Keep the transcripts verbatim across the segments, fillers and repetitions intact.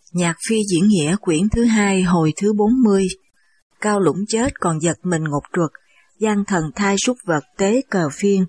Nhạc phi diễn nghĩa quyển thứ hai hồi thứ bốn mươi. Cao Lũng chết còn giật mình ngột ruột, gian thần thai súc vật tế cờ phiên.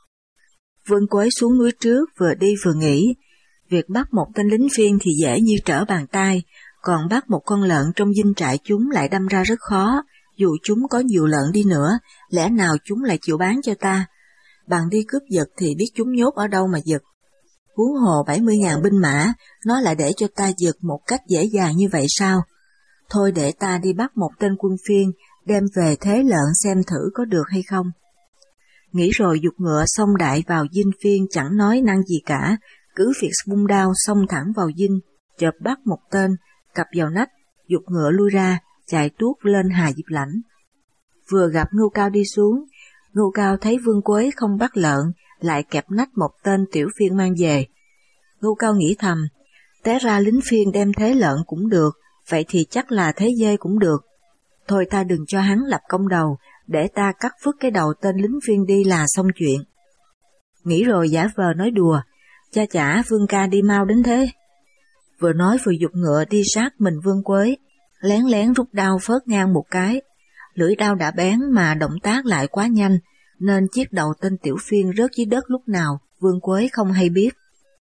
Vương Quế xuống núi trước vừa đi vừa nghĩ, việc bắt một tên lính phiên thì dễ như trở bàn tay, còn bắt một con lợn trong dinh trại chúng lại đâm ra rất khó, dù chúng có nhiều lợn đi nữa, lẽ nào chúng lại chịu bán cho ta? Bằng đi cướp giật thì biết chúng nhốt ở đâu mà giật. Huống hồ bảy mươi ngàn binh mã, nó lại để cho ta giật một cách dễ dàng như vậy sao? Thôi để ta đi bắt một tên quân phiên, đem về thế lợn xem thử có được hay không. Nghĩ rồi giục ngựa xông đại vào dinh phiên chẳng nói năng gì cả, cứ việc bung đao xông thẳng vào dinh, chợp bắt một tên, cặp vào nách, giục ngựa lui ra, chạy tuốt lên Hà Diệp Lãnh. Vừa gặp Ngưu Cao đi xuống, Ngưu Cao thấy Vương Quế không bắt lợn, lại kẹp nách một tên tiểu phiên mang về. Ngưu Cao nghĩ thầm, té ra lính phiên đem thế lợn cũng được, vậy thì chắc là thế dê cũng được. Thôi ta đừng cho hắn lập công đầu, để ta cắt phứt cái đầu tên lính phiên đi là xong chuyện. Nghĩ rồi giả vờ nói đùa, cha chả Vương ca đi mau đến thế. Vừa nói vừa giục ngựa đi sát mình Vương Quế, lén lén rút đao phớt ngang một cái. Lưỡi đao đã bén mà động tác lại quá nhanh, nên chiếc đầu tên tiểu phiên rớt dưới đất lúc nào Vương Quế không hay biết.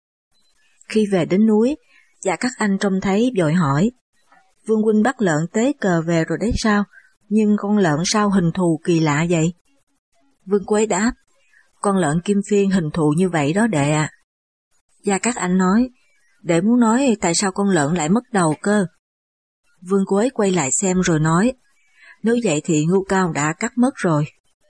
Khi về đến núi, cha các anh trông thấy vội hỏi, Vương huynh bắt lợn tế cờ về rồi đấy sao, nhưng con lợn sao hình thù kỳ lạ vậy? Vương Quế đáp, con lợn kim phiên hình thù như vậy đó đệ ạ. À. Gia các anh nói, đệ muốn nói tại sao con lợn lại mất đầu cơ. Vương Quế quay lại xem rồi nói, nếu vậy thì Ngưu Cao đã cắt mất rồi.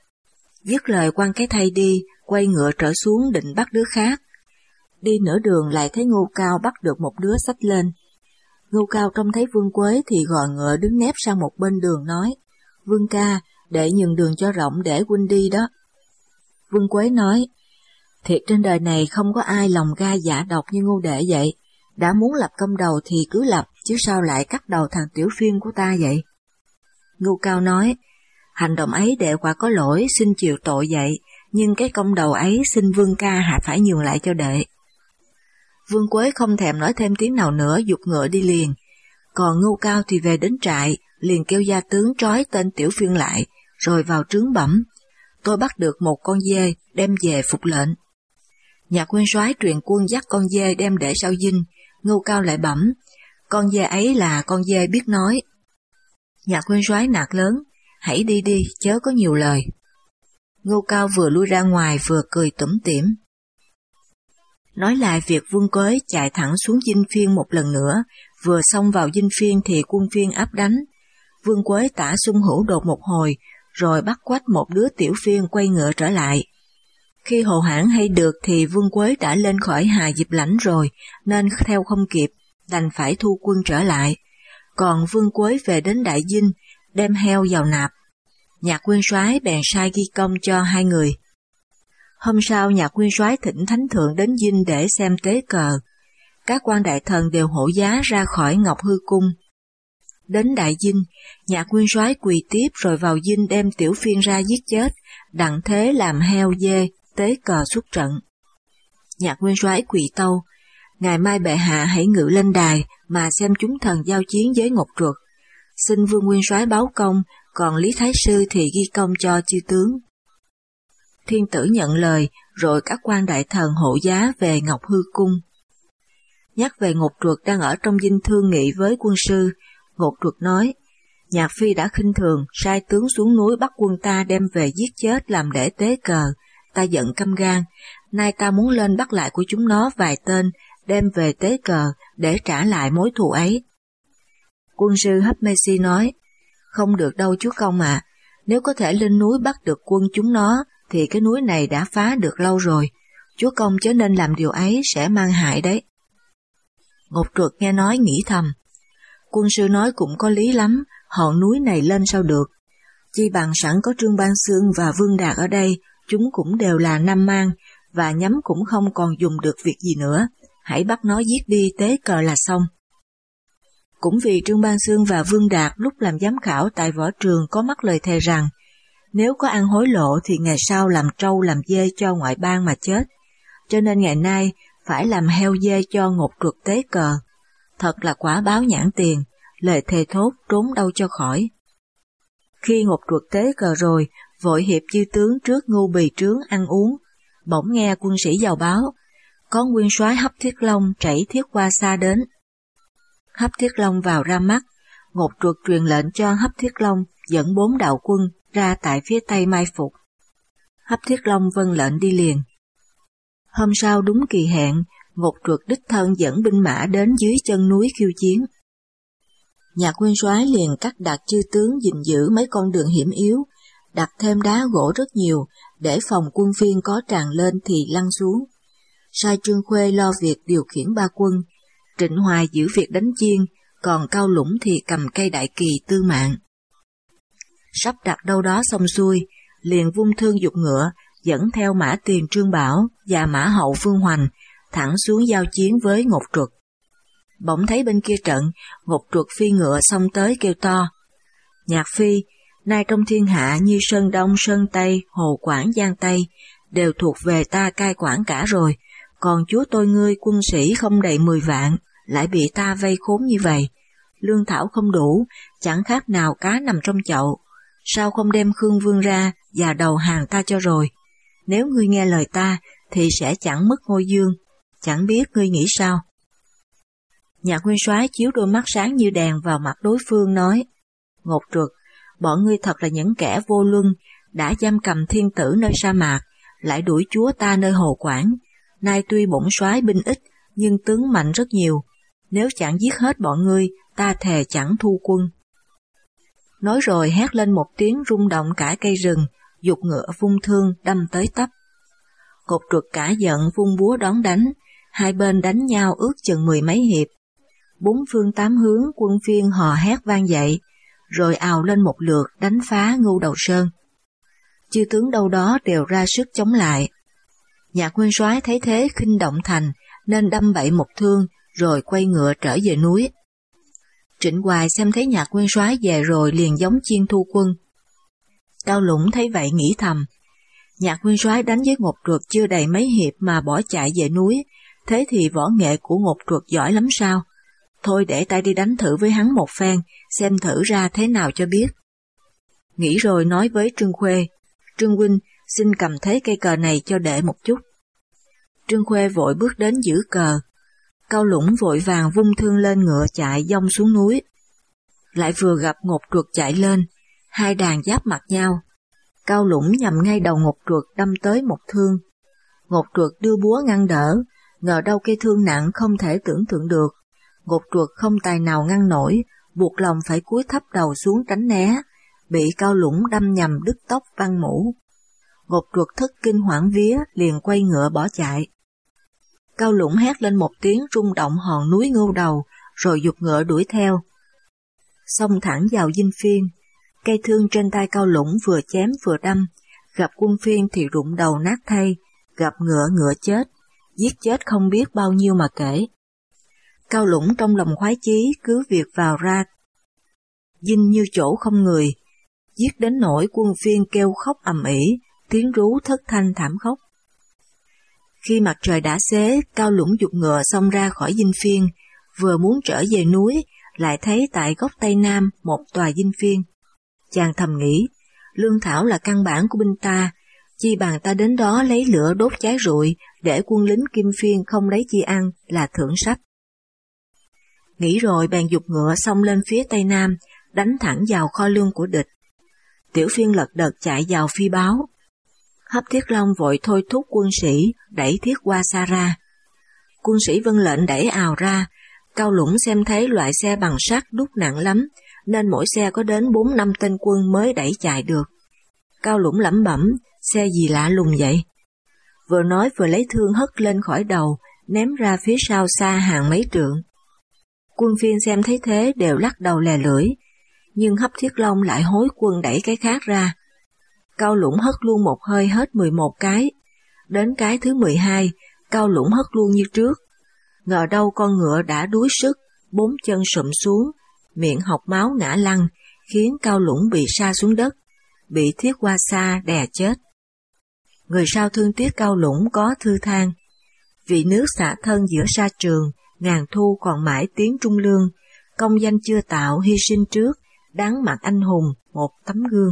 Dứt lời quăng cái thay đi, quay ngựa trở xuống định bắt đứa khác. Đi nửa đường lại thấy Ngưu Cao bắt được một đứa xách lên. Ngưu Cao trông thấy Vương Quế thì gò ngựa đứng nép sang một bên đường nói, Vương ca, đệ nhường đường cho rộng để huynh đi đó. Vương Quế nói, thiệt trên đời này không có ai lòng ga dạ độc như Ngưu đệ vậy, đã muốn lập công đầu thì cứ lập, chứ sao lại cắt đầu thằng tiểu phiên của ta vậy? Ngưu Cao nói, hành động ấy đệ quả có lỗi, xin chịu tội vậy, nhưng cái công đầu ấy xin Vương ca hạ phải nhường lại cho đệ. Vương Quế không thèm nói thêm tiếng nào nữa, giục ngựa đi liền. Còn Ngưu Cao thì về đến trại, liền kêu gia tướng trói tên tiểu phiên lại, rồi vào trướng bẩm, tôi bắt được một con dê, đem về phục lệnh. Nhạc nguyên soái truyền quân dắt con dê đem để sau dinh, Ngưu Cao lại bẩm, con dê ấy là con dê biết nói. Nhạc nguyên soái nạt lớn, hãy đi đi, chớ có nhiều lời. Ngưu Cao vừa lui ra ngoài vừa cười tủm tỉm. Nói lại việc Vương Quế chạy thẳng xuống dinh phiên một lần nữa, vừa xông vào dinh phiên thì quân phiên áp đánh. Vương Quế tả xung hữu đột một hồi, rồi bắt quách một đứa tiểu phiên quay ngựa trở lại. Khi Hồ Hãn hay được thì Vương Quế đã lên khỏi Hà Diệp Lãnh rồi, nên theo không kịp, đành phải thu quân trở lại. Còn Vương Quế về đến Đại Dinh, đem heo vào nạp. Nhạc nguyên soái bèn sai ghi công cho hai người. Hôm sau Nhạc nguyên soái thỉnh thánh thượng đến dinh để xem tế cờ. Các quan đại thần đều hộ giá ra khỏi Ngọc Hư Cung. Đến Đại Dinh, Nhạc nguyên soái quỳ tiếp rồi vào dinh đem tiểu phiên ra giết chết, đặng thế làm heo dê, tế cờ xuất trận. Nhạc nguyên soái quỳ tâu, ngày mai bệ hạ hãy ngự lên đài mà xem chúng thần giao chiến với Ngọc Truật. Xin Vương nguyên soái báo công, còn Lý Thái Sư thì ghi công cho chư tướng. Thiên tử nhận lời, rồi các quan đại thần hộ giá về Ngọc Hư Cung. Nhắc về Ngột Truật đang ở trong dinh thương nghị với quân sư, Ngột Truật nói, Nhạc phi đã khinh thường, sai tướng xuống núi bắt quân ta đem về giết chết làm để tế cờ, ta giận căm gan, nay ta muốn lên bắt lại của chúng nó vài tên, đem về tế cờ để trả lại mối thù ấy. Quân sư Hấp Mê Si nói, không được đâu chúa công ạ, à. Nếu có thể lên núi bắt được quân chúng nó, thì cái núi này đã phá được lâu rồi, chúa công chớ nên làm điều ấy sẽ mang hại đấy. Ngột Truật nghe nói nghĩ thầm, quân sư nói cũng có lý lắm, hòn núi này lên sao được, chi bằng sẵn có Trương Ban Xương và Vương Đạt ở đây, chúng cũng đều là Nam Mang, và nhắm cũng không còn dùng được việc gì nữa, hãy bắt nó giết đi tế cờ là xong. Cũng vì Trương Ban Xương và Vương Đạt lúc làm giám khảo tại võ trường có mắc lời thề rằng, nếu có ăn hối lộ thì ngày sau làm trâu làm dê cho ngoại bang mà chết, cho nên ngày nay phải làm heo dê cho Ngột Truật tế cờ. thật là quả báo nhãn tiền, lời thề thốt trốn đâu cho khỏi. Khi Ngục Truật tế cờ rồi, vội hiệp chư tướng trước Ngưu Bì trướng ăn uống, bỗng nghe quân sĩ vào báo, có nguyên soái Hấp Thiết Long chảy Thiết Qua Sa đến. Hấp Thiết Long vào ra mắt, Ngục Truật truyền lệnh cho Hấp Thiết Long dẫn bốn đạo quân ra tại phía tây mai phục. Hấp Thiết Long vâng lệnh đi liền. Hôm sau đúng kỳ hẹn, Ngục Truật đích thân dẫn binh mã đến dưới chân núi khiêu chiến. Nhạc nguyên soái liền cắt đặt chư tướng gìn giữ mấy con đường hiểm yếu, đặt thêm đá gỗ rất nhiều để phòng quân phiên có tràn lên thì lăn xuống. Sai Trương Khuê lo việc điều khiển ba quân, Trịnh Hoài giữ việc đánh chiên, còn Cao Lũng thì cầm cây đại kỳ tư mạng. Sắp đặt đâu đó xong xuôi, liền vung thương giục ngựa, dẫn theo Mã Tiền Trương Bảo và Mã Hậu Phương Hoành thẳng xuống giao chiến với Ngục Truật. Bỗng thấy bên kia trận, Ngục Truật phi ngựa xông tới kêu to: Nhạc Phi, nay trong thiên hạ như Sơn Đông, Sơn Tây, Hồ Quảng, Giang Tây đều thuộc về ta cai quản cả rồi, còn chúa tôi ngươi quân sĩ không đầy mười vạn, lại bị ta vây khốn như vậy. Lương thảo không đủ, chẳng khác nào cá nằm trong chậu. Sao không đem Khương Vương ra và đầu hàng ta cho rồi? Nếu ngươi nghe lời ta thì sẽ chẳng mất ngôi dương. Chẳng biết ngươi nghĩ sao? Nhạc nguyên soái chiếu đôi mắt sáng như đèn vào mặt đối phương nói: Ngục Truật, bọn ngươi thật là những kẻ vô luân, đã giam cầm thiên tử nơi sa mạc, lại đuổi chúa ta nơi Hồ Quảng. Nay tuy bổn soái binh ít, nhưng tướng mạnh rất nhiều. Nếu chẳng giết hết bọn ngươi, ta thề chẳng thu quân. Nói rồi hét lên một tiếng rung động cả cây rừng, giục ngựa vung thương đâm tới tấp. Ngục Truật cả giận vung búa đón đánh, hai bên đánh nhau ước chừng mười mấy hiệp. Bốn phương tám hướng quân phiên hò hét vang dậy, rồi ào lên một lượt đánh phá Ngưu Đầu Sơn. Chư tướng đâu đó đều ra sức chống lại. Nhạc nguyên soái thấy thế khinh động thành, nên đâm bậy một thương, rồi quay ngựa trở về núi. Trịnh Hoài xem thấy Nhạc nguyên soái về rồi liền giống chiên thu quân. Cao Lũng thấy vậy nghĩ thầm: Nhạc nguyên soái đánh với Ngục Truật chưa đầy mấy hiệp mà bỏ chạy về núi, thế thì võ nghệ của Ngục Truật giỏi lắm sao? Thôi để ta đi đánh thử với hắn một phen, xem thử ra thế nào cho biết. Nghĩ rồi nói với Trương Khuê: Trương huynh, xin cầm thế cây cờ này cho đệ một chút. Trương Khuê vội bước đến giữ cờ. Cao Lũng vội vàng vung thương lên ngựa chạy dông xuống núi. Lại vừa gặp Ngục Truật chạy lên, hai đàn giáp mặt nhau. Cao Lũng nhằm ngay đầu Ngục Truật đâm tới một thương. Ngục Truật đưa búa ngăn đỡ, ngờ đâu cây thương nặng không thể tưởng tượng được. Ngục Truật không tài nào ngăn nổi, buộc lòng phải cúi thấp đầu xuống tránh né, bị Cao Lũng đâm nhầm đứt tóc văng mũ. Ngục Truật thất kinh hoảng vía, liền quay ngựa bỏ chạy. Cao Lũng hét lên một tiếng rung động hòn núi Ngưu Đầu, rồi giục ngựa đuổi theo. Xông thẳng vào dinh phiên, cây thương trên tay Cao Lũng vừa chém vừa đâm, gặp quân phiên thì rụng đầu nát thay, gặp ngựa ngựa chết, giết chết không biết bao nhiêu mà kể. Cao Lũng trong lòng khoái chí cứ việc vào ra. Dinh như chỗ không người, giết đến nỗi quân phiên kêu khóc ầm ĩ, tiếng rú thất thanh thảm khốc. Khi mặt trời đã xế, Cao Lũng giục ngựa xông ra khỏi dinh phiên, vừa muốn trở về núi, lại thấy tại góc tây nam một tòa dinh phiên. Chàng thầm nghĩ, lương thảo là căn bản của binh ta, chi bằng ta đến đó lấy lửa đốt cháy rụi, để quân lính Kim Phiên không lấy chi ăn là thưởng sách. Nghĩ rồi bèn giục ngựa xông lên phía tây nam, đánh thẳng vào kho lương của địch. Tiểu Phiên lật đật chạy vào phi báo. Hấp Thiết Long vội thôi thúc quân sĩ đẩy Thiết Qua Sa ra. Quân sĩ vâng lệnh đẩy ào ra. Cao Lũng xem thấy loại xe bằng sắt đúc nặng lắm, nên mỗi xe có đến bốn năm tên quân mới đẩy chạy được. Cao Lũng lẩm bẩm, xe gì lạ lùng vậy? Vừa nói vừa lấy thương hất lên khỏi đầu, ném ra phía sau xa hàng mấy trượng. Quân phiên xem thấy thế đều lắc đầu lè lưỡi, nhưng Hấp Thiết Long lại hối quân đẩy cái khác ra. Cao Lũng hất luôn một hơi hết mười một cái. Đến cái thứ mười hai, Cao Lũng hất luôn như trước. Ngờ đâu con ngựa đã đuối sức, bốn chân sụm xuống, miệng hộc máu ngã lăn, khiến Cao Lũng bị sa xuống đất, bị Thiết Qua Sa đè chết. Người sau thương tiếc Cao Lũng có thư than: vì nước xả thân giữa sa trường, ngàn thu còn mãi tiếng trung lương, công danh chưa tạo hy sinh trước, đáng mặt anh hùng một tấm gương.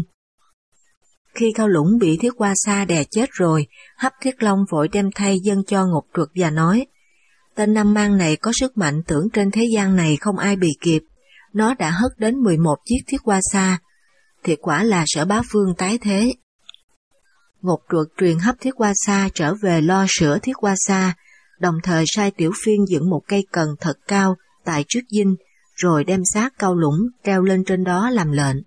Khi Cao Lũng bị Thiết Hoa Sa đè chết rồi, Hấp Thiết Long vội đem thay dâng cho Ngột Truật và nói, tên Nam Mang này có sức mạnh tưởng trên thế gian này không ai bì kịp, nó đã hất đến mười một chiếc Thiết Hoa Sa, thiệt quả là Sở Bá Vương tái thế. Ngột Truật truyền Hấp Thiết Hoa Sa trở về lo sửa Thiết Hoa Sa, đồng thời sai Tiểu Phiên dựng một cây cần thật cao tại trước dinh, rồi đem xác Cao Lũng treo lên trên đó làm lệnh.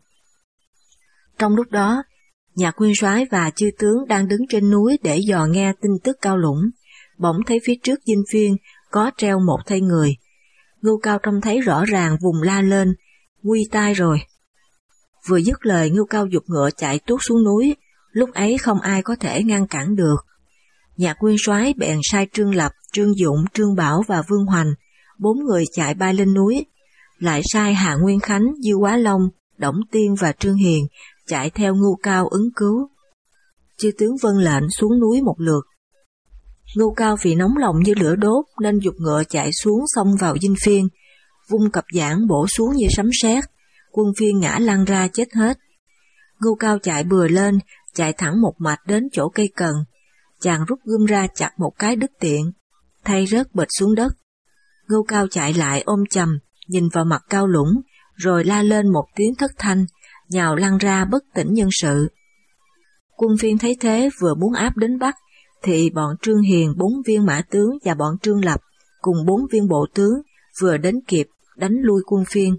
Trong lúc đó, Nhạc Nguyên Soái và chư tướng đang đứng trên núi để dò nghe tin tức Cao Lũng, bỗng thấy phía trước dinh Phiên có treo một thây người. Ngưu Cao trông thấy rõ ràng vùng la lên, nguy tai rồi. Vừa dứt lời, Ngưu Cao giục ngựa chạy tuốt xuống núi, lúc ấy không ai có thể ngăn cản được. Nhạc Nguyên Soái bèn sai Trương Lập, Trương Dụng, Trương Bảo và Vương Hoành, bốn người chạy bay lên núi, lại sai Hạ Nguyên Khánh, Dư Quá Long, Đổng Tiên và Trương Hiền chạy theo Ngưu Cao ứng cứu. Chư tướng vâng lệnh xuống núi một lượt. Ngưu Cao vì nóng lòng như lửa đốt nên giục ngựa chạy xuống xông vào dinh Phiên, vung cặp giảng bổ xuống như sấm sét, quân Phiên ngã lăn ra chết hết. Ngưu Cao chạy bừa lên, chạy thẳng một mạch đến chỗ cây cần, chàng rút gươm ra chặt một cái đứt tiện, thay rớt bịch xuống đất. Ngưu Cao chạy lại ôm chầm, nhìn vào mặt Cao Lũng, rồi la lên một tiếng thất thanh, nhào lăn ra bất tỉnh nhân sự. Quân Phiên thấy thế vừa muốn áp đến Bắc, thì bọn Trương Hiền bốn viên mã tướng và bọn Trương Lập cùng bốn viên bộ tướng vừa đến kịp đánh lui quân Phiên.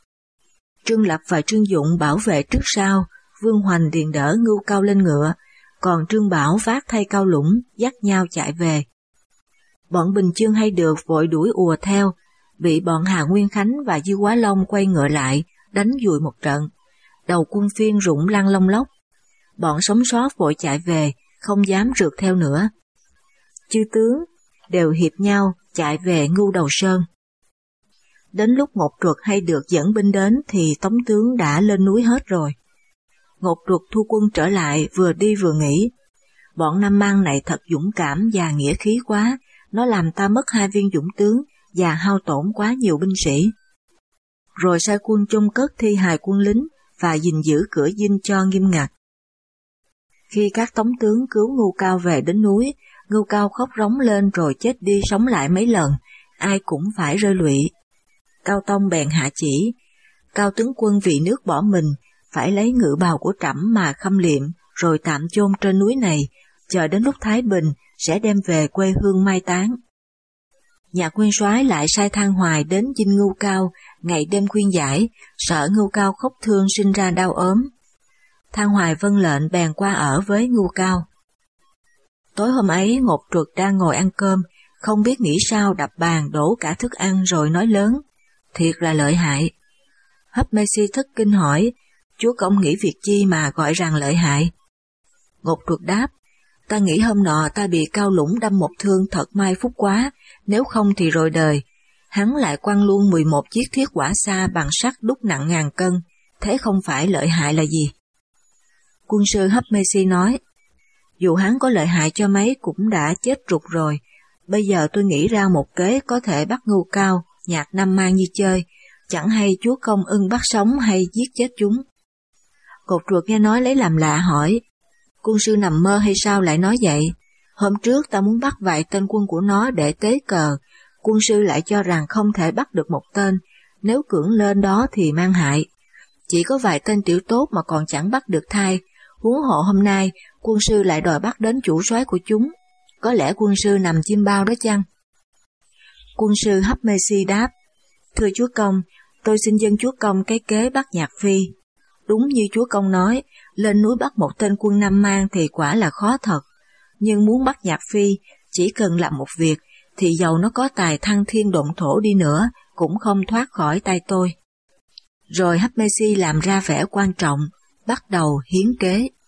Trương Lập và Trương Dụng bảo vệ trước sau, Vương Hoành điền đỡ Ngưu Cao lên ngựa, còn Trương Bảo vác thay Cao Lũng dắt nhau chạy về. Bọn Bình Chương hay được vội đuổi ùa theo, bị bọn Hà Nguyên Khánh và Dư Quá Long quay ngựa lại, đánh dùi một trận. Đầu quân Phiên rụng lăn lông lốc. Bọn sống sót vội chạy về, không dám rượt theo nữa. Chư tướng đều hiệp nhau chạy về Ngưu Đầu Sơn. Đến lúc Ngột Truật hay được dẫn binh đến thì tống tướng đã lên núi hết rồi. Ngột Truật thu quân trở lại vừa đi vừa nghĩ, bọn Nam Mang này thật dũng cảm và nghĩa khí quá, nó làm ta mất hai viên dũng tướng và hao tổn quá nhiều binh sĩ. Rồi sai quân chôn cất thi hài quân lính và gìn giữ cửa dinh cho nghiêm ngặt. Khi các tống tướng cứu Ngưu Cao về đến núi, Ngưu Cao khóc rống lên rồi chết đi sống lại mấy lần, ai cũng phải rơi lụy. Cao Tông bèn hạ chỉ, Cao tướng quân vì nước bỏ mình, phải lấy ngự bào của trẫm mà khâm liệm, rồi tạm chôn trên núi này, chờ đến lúc thái bình sẽ đem về quê hương mai táng. Nhạc Nguyên Soái lại sai Thang Hoài đến dinh Ngưu Cao, ngày đêm khuyên giải, sợ Ngưu Cao khóc thương sinh ra đau ốm. Thang Hoài vâng lệnh bèn qua ở với Ngưu Cao. Tối hôm ấy Ngột Truật đang ngồi ăn cơm, không biết nghĩ sao đập bàn đổ cả thức ăn rồi nói lớn, thiệt là lợi hại. Hấp Mê Si thất kinh hỏi, chúa công nghĩ việc chi mà gọi rằng lợi hại? Ngột Truật đáp, ta nghĩ hôm nọ ta bị Cao Lũng đâm một thương thật may phúc quá, nếu không thì rồi đời. Hắn lại quăng luôn mười một chiếc thiết quả sa bằng sắt đúc nặng ngàn cân, thế không phải lợi hại là gì? Quân sư Hấp Mê Si nói, dù hắn có lợi hại cho mấy cũng đã chết rụt rồi, bây giờ tôi nghĩ ra một kế có thể bắt Ngưu Cao, Nhạc Nam Mang như chơi, chẳng hay chúa công ưng bắt sống hay giết chết chúng. Cột Truật nghe nói lấy làm lạ hỏi, quân sư nằm mơ hay sao lại nói vậy? Hôm trước ta muốn bắt vài tên quân của nó để tế cờ, quân sư lại cho rằng không thể bắt được một tên, nếu cưỡng lên đó thì mang hại. Chỉ có vài tên tiểu tốt mà còn chẳng bắt được thai, huống hộ hôm nay quân sư lại đòi bắt đến chủ soái của chúng, có lẽ quân sư nằm chim bao đó chăng? Quân sư Hấp Mê Si đáp, thưa chúa công, tôi xin dâng chúa công cái kế bắt Nhạc Phi. Đúng như chúa công nói, lên núi bắt một tên quân Nam Mang thì quả là khó thật, nhưng muốn bắt Nhạc Phi, chỉ cần làm một việc, thì dầu nó có tài thăng thiên động thổ đi nữa, cũng không thoát khỏi tay tôi. Rồi Hấp Mê Si làm ra vẻ quan trọng, bắt đầu hiến kế.